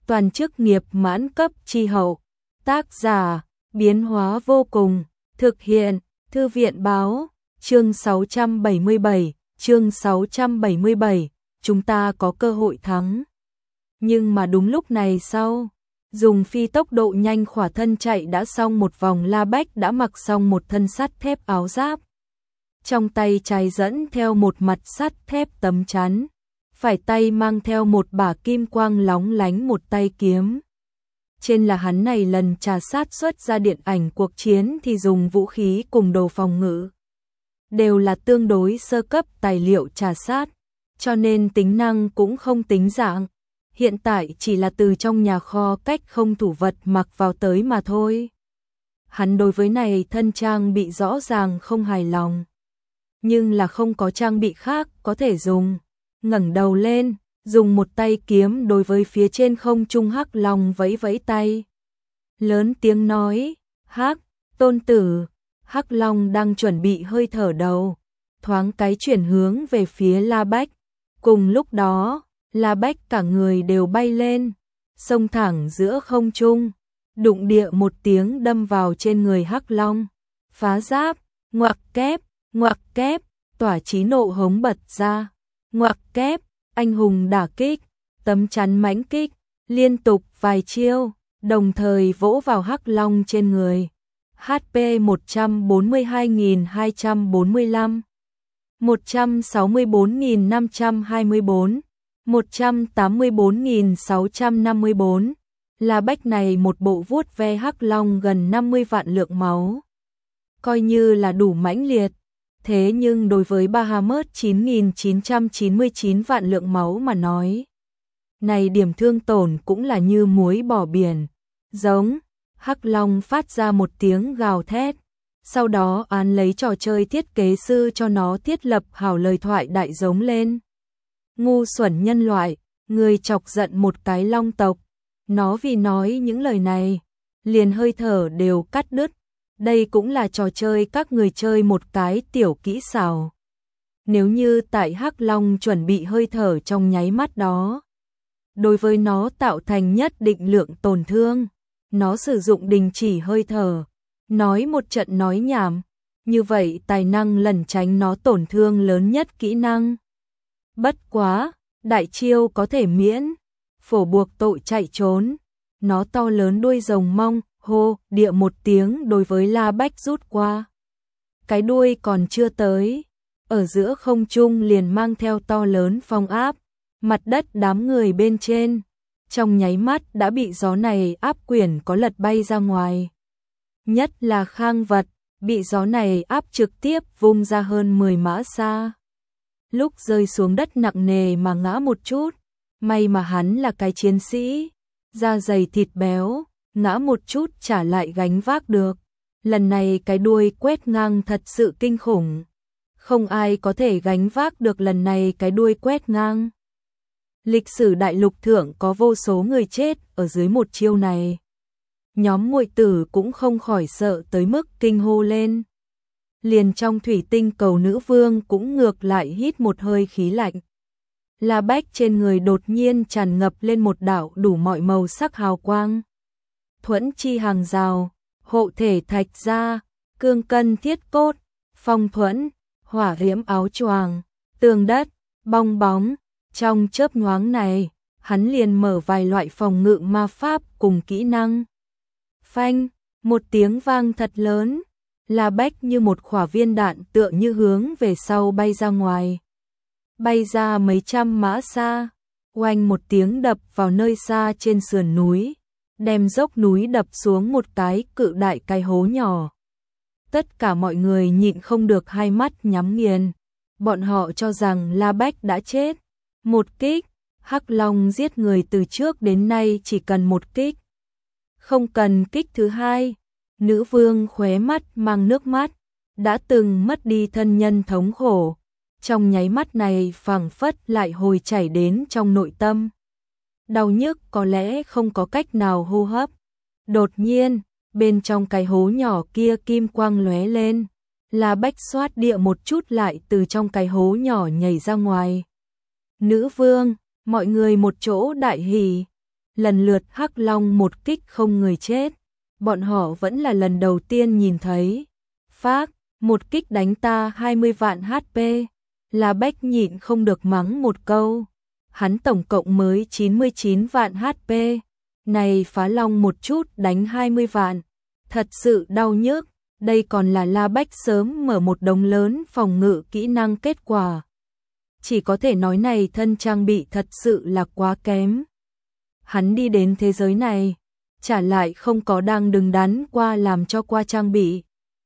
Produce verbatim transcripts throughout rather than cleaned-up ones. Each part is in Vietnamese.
toàn chức nghiệp mãn cấp chi hậu. Tác giả, biến hóa vô cùng, thực hiện, Thư viện báo, chương sáu trăm bảy mươi bảy, chương sáu trăm bảy mươi bảy, chúng ta có cơ hội thắng. Nhưng mà đúng lúc này sau, dùng phi tốc độ nhanh khỏa thân chạy đã xong một vòng, La Bách đã mặc xong một thân sắt thép áo giáp. Trong tay trái dẫn theo một mặt sắt thép tấm chắn, phải tay mang theo một bả kim quang lóng lánh một tay kiếm. Trên là hắn này lần trà sát xuất ra điện ảnh cuộc chiến thì dùng vũ khí cùng đồ phòng ngự. Đều là tương đối sơ cấp tài liệu trà sát, cho nên tính năng cũng không tính dạng. Hiện tại chỉ là từ trong nhà kho cách không thủ vật mặc vào tới mà thôi. Hắn đối với này thân trang bị rõ ràng không hài lòng. Nhưng là không có trang bị khác có thể dùng. Ngẩng đầu lên, dùng một tay kiếm đối với phía trên không trung Hắc Long vẫy vẫy tay. Lớn tiếng nói, Hắc, tôn tử. Hắc Long đang chuẩn bị hơi thở đầu, thoáng cái chuyển hướng về phía La Bách. Cùng lúc đó, La Bách cả người đều bay lên, xông thẳng giữa không trung, đụng địa một tiếng đâm vào trên người Hắc Long. Phá giáp, ngoặc kép, ngoặc kép, tỏa chí nộ hống bật ra. Ngoặc kép, anh hùng đả kích, tấm chắn mãnh kích, liên tục vài chiêu, đồng thời vỗ vào Hắc Long trên người. hát pê một trăm bốn mươi hai nghìn hai trăm bốn mươi lăm, một trăm sáu mươi tư nghìn năm trăm hai mươi tư, một trăm tám mươi tư nghìn sáu trăm năm mươi tư. La Bách này một bộ vuốt ve Hắc Long gần năm mươi vạn lượng máu. Coi như là đủ mãnh liệt. Thế nhưng đối với Bahamut chín nghìn chín trăm chín mươi chín vạn lượng máu mà nói, này điểm thương tổn cũng là như muối bỏ biển. Giống, Hắc Long phát ra một tiếng gào thét, sau đó án lấy trò chơi thiết kế sư cho nó thiết lập hảo lời thoại đại giống lên. Ngu xuẩn nhân loại, người chọc giận một cái long tộc. Nó vì nói những lời này, liền hơi thở đều cắt đứt. Đây cũng là trò chơi các người chơi một cái tiểu kỹ xảo. Nếu như tại Hắc Long chuẩn bị hơi thở trong nháy mắt đó, đối với nó tạo thành nhất định lượng tổn thương, nó sử dụng đình chỉ hơi thở, nói một trận nói nhảm, như vậy tài năng lẩn tránh nó tổn thương lớn nhất kỹ năng. Bất quá, đại chiêu có thể miễn, phổ buộc tội chạy trốn, nó to lớn đuôi rồng mong, hô, địa một tiếng đối với La Bách rút qua. Cái đuôi còn chưa tới, ở giữa không trung liền mang theo to lớn phong áp, mặt đất đám người bên trên, trong nháy mắt đã bị gió này áp quyển có lật bay ra ngoài. Nhất là Khang Vật, bị gió này áp trực tiếp vung ra hơn mười mã xa. Lúc rơi xuống đất nặng nề mà ngã một chút, may mà hắn là cái chiến sĩ, da dày thịt béo, ngã một chút trả lại gánh vác được. Lần này cái đuôi quét ngang thật sự kinh khủng. Không ai có thể gánh vác được lần này cái đuôi quét ngang. Lịch sử đại lục thượng có vô số người chết ở dưới một chiêu này. Nhóm muội tử cũng không khỏi sợ tới mức kinh hô lên. Liền trong thủy tinh cầu nữ vương cũng ngược lại hít một hơi khí lạnh. La Bách trên người đột nhiên tràn ngập lên một đạo đủ mọi màu sắc hào quang. Thuẫn chi hàng rào, hộ thể thạch gia, cương cân thiết cốt, phong thuẫn, hỏa diễm áo choàng, tường đất, bong bóng. Trong chớp nhoáng này, hắn liền mở vài loại phòng ngự ma pháp cùng kỹ năng. Phanh, một tiếng vang thật lớn, La Bách như một quả viên đạn tựa như hướng về sau bay ra ngoài. Bay ra mấy trăm mã xa, oanh một tiếng đập vào nơi xa trên sườn núi, đem dốc núi đập xuống một cái cự đại cái hố nhỏ. Tất cả mọi người nhịn không được hai mắt nhắm nghiền, bọn họ cho rằng La Bách đã chết. Một kích, Hắc Long giết người từ trước đến nay chỉ cần một kích. Không cần kích thứ hai. Nữ vương khóe mắt mang nước mắt, đã từng mất đi thân nhân thống khổ. Trong nháy mắt này phảng phất lại hồi chảy đến trong nội tâm. Đau nhức có lẽ không có cách nào hô hấp. Đột nhiên, bên trong cái hố nhỏ kia kim quang lóe lên. La Bách xoát địa một chút lại từ trong cái hố nhỏ nhảy ra ngoài. Nữ vương, mọi người một chỗ đại hỉ. lần lượt hắc long một kích không người chết. Bọn họ vẫn là lần đầu tiên nhìn thấy. Phác, một kích đánh ta hai mươi vạn hát pê. La Bách nhịn không được mắng một câu. Hắn tổng cộng mới chín mươi chín vạn hát pê. Này phá long một chút đánh hai mươi vạn. Thật sự đau nhức. Đây còn là La Bách sớm mở một đống lớn phòng ngự kỹ năng kết quả. Chỉ có thể nói này thân trang bị thật sự là quá kém. Hắn đi đến thế giới này, trả lại không có đang đứng đắn qua làm cho qua trang bị.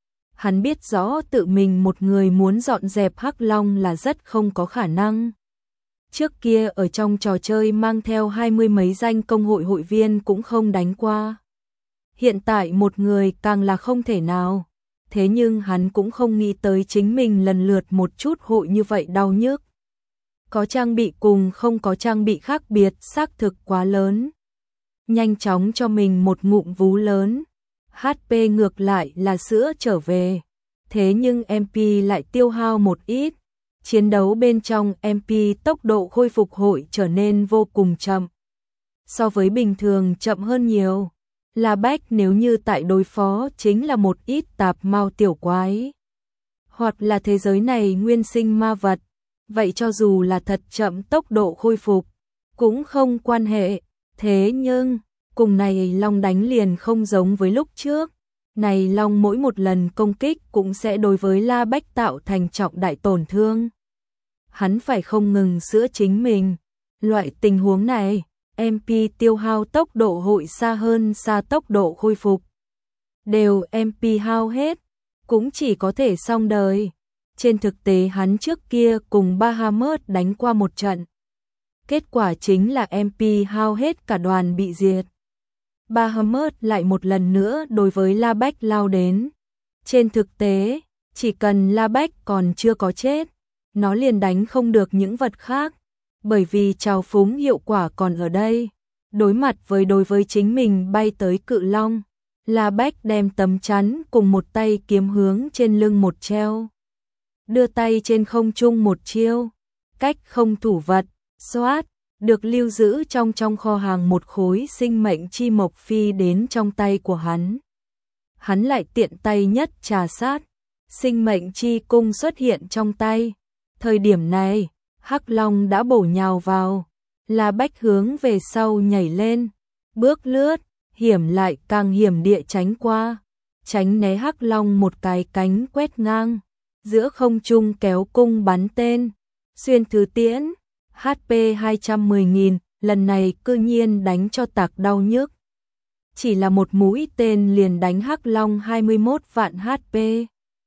Hắn biết rõ tự mình một người muốn dọn dẹp hắc long là rất không có khả năng. Trước kia ở trong trò chơi mang theo hai mươi mấy danh công hội hội viên cũng không đánh qua. Hiện tại một người càng là không thể nào. Thế nhưng hắn cũng không nghĩ tới chính mình lần lượt một chút hội như vậy đau nhức. Có trang bị cùng không có trang bị khác biệt xác thực quá lớn. Nhanh chóng cho mình một ngụm vú lớn. hát pê ngược lại là sữa trở về. Thế nhưng em pê lại tiêu hao một ít. Chiến đấu bên trong em pê tốc độ khôi phục hội trở nên vô cùng chậm. So với bình thường chậm hơn nhiều. La Bách nếu như tại đối phó chính là một ít tạp mao tiểu quái. Hoặc là thế giới này nguyên sinh ma vật. Vậy cho dù là thật chậm tốc độ khôi phục, cũng không quan hệ. Thế nhưng, cùng này long đánh liền không giống với lúc trước. Này long mỗi một lần công kích cũng sẽ đối với La Bách tạo thành trọng đại tổn thương. Hắn phải không ngừng sữa chính mình. Loại tình huống này, em pê tiêu hao tốc độ hội xa hơn xa tốc độ khôi phục. Đều em pê hao hết, cũng chỉ có thể xong đời. Trên thực tế hắn trước kia cùng Bahamut đánh qua một trận. Kết quả chính là em pê hao hết cả đoàn bị diệt. Bahamut lại một lần nữa đối với La Bách lao đến. Trên thực tế, chỉ cần La Bách còn chưa có chết, nó liền đánh không được những vật khác. Bởi vì trào phúng hiệu quả còn ở đây. Đối mặt với đối với chính mình bay tới cự long, La Bách đem tấm chắn cùng một tay kiếm hướng trên lưng một treo. Đưa tay trên không trung một chiêu, cách không thủ vật, xoát, được lưu giữ trong trong kho hàng một khối sinh mệnh chi mộc phi đến trong tay của hắn. Hắn lại tiện tay nhất trà sát, sinh mệnh chi cung xuất hiện trong tay. Thời điểm này, hắc long đã bổ nhào vào, La Bách hướng về sau nhảy lên, bước lướt, hiểm lại càng hiểm địa tránh qua, tránh né hắc long một cái cánh quét ngang. Giữa không trung kéo cung bắn tên, xuyên thứ tiễn, hát pê hai trăm mười nghìn, lần này cư nhiên đánh cho tạc đau nhức. Chỉ là một mũi tên liền đánh hắc long hai mươi mốt vạn hát pê.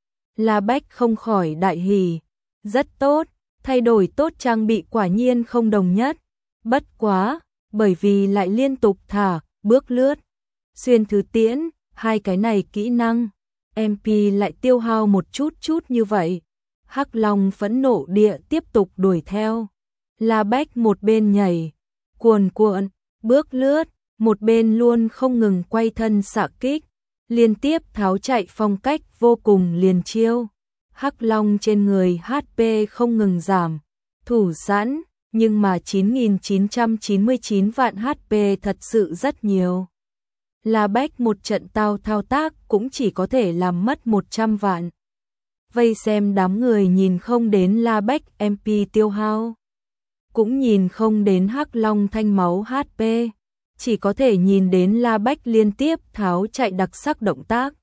La Bách không khỏi đại hỉ, rất tốt, thay đổi tốt trang bị quả nhiên không đồng nhất. Bất quá, bởi vì lại liên tục thả, bước lướt, xuyên thứ tiễn, hai cái này kỹ năng. em pê lại tiêu hao một chút chút như vậy. Hắc long phẫn nộ địa tiếp tục đuổi theo. La Bách một bên nhảy, cuồn cuộn, bước lướt, một bên luôn không ngừng quay thân xạ kích, liên tiếp tháo chạy phong cách vô cùng liền chiêu. Hắc long trên người hát pê không ngừng giảm, thủ sẵn, nhưng mà chín nghìn chín trăm chín mươi chín vạn hát pê thật sự rất nhiều. La Bách một trận tao thao tác cũng chỉ có thể làm mất một trăm vạn. Vây xem đám người nhìn không đến La Bách em pê tiêu hao, cũng nhìn không đến hắc long thanh máu hát pê, chỉ có thể nhìn đến La Bách liên tiếp tháo chạy đặc sắc động tác.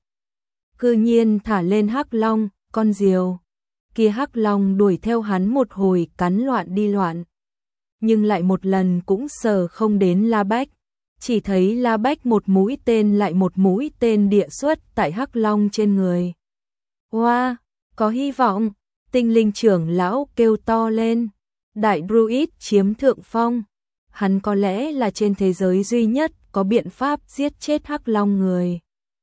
Cư nhiên thả lên hắc long, con diều. Kia hắc long đuổi theo hắn một hồi cắn loạn đi loạn, nhưng lại một lần cũng sờ không đến La Bách. Chỉ thấy La Bách một mũi tên lại một mũi tên địa xuất tại hắc long trên người. Wow, có hy vọng, tinh linh trưởng lão kêu to lên. Đại Druid chiếm thượng phong. Hắn có lẽ là trên thế giới duy nhất có biện pháp giết chết hắc long người.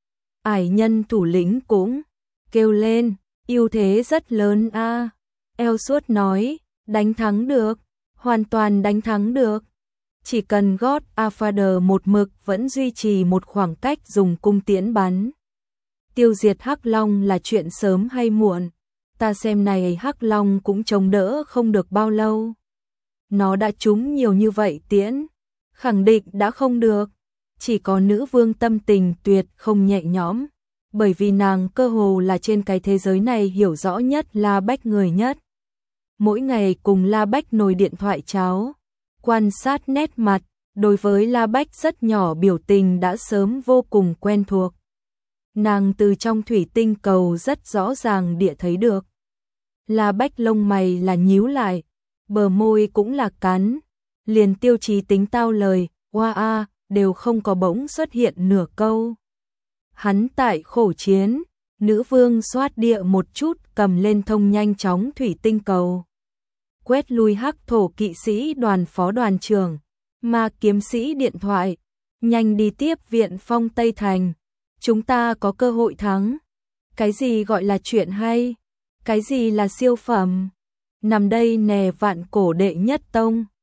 Ải nhân thủ lĩnh cũng kêu lên, ưu thế rất lớn a. À. Elsuốt nói, đánh thắng được, hoàn toàn đánh thắng được. Chỉ cần God Father một mực vẫn duy trì một khoảng cách dùng cung tiễn bắn. Tiêu diệt hắc long là chuyện sớm hay muộn. Ta xem này hắc long cũng chống đỡ không được bao lâu. Nó đã trúng nhiều như vậy tiễn, khẳng định đã không được. Chỉ có nữ vương tâm tình tuyệt không nhẹ nhõm, bởi vì nàng cơ hồ là trên cái thế giới này hiểu rõ nhất La Bách người nhất. Mỗi ngày cùng La Bách nồi điện thoại cháo, quan sát nét mặt, đối với La Bách rất nhỏ biểu tình đã sớm vô cùng quen thuộc. Nàng từ trong thủy tinh cầu rất rõ ràng địa thấy được. La Bách lông mày là nhíu lại, bờ môi cũng là cắn, liền Tiêu Chí tính tao lời, oa a, đều không có bỗng xuất hiện nửa câu. Hắn tại khổ chiến, nữ vương xoát địa một chút cầm lên thông nhanh chóng thủy tinh cầu. Quét lui hắc thổ kỵ sĩ đoàn phó đoàn trưởng, ma kiếm sĩ điện thoại, nhanh đi tiếp viện phong Tây Thành. Chúng ta có cơ hội thắng. Cái gì gọi là chuyện hay? Cái gì là siêu phẩm? Nằm đây nè vạn cổ đệ nhất tông.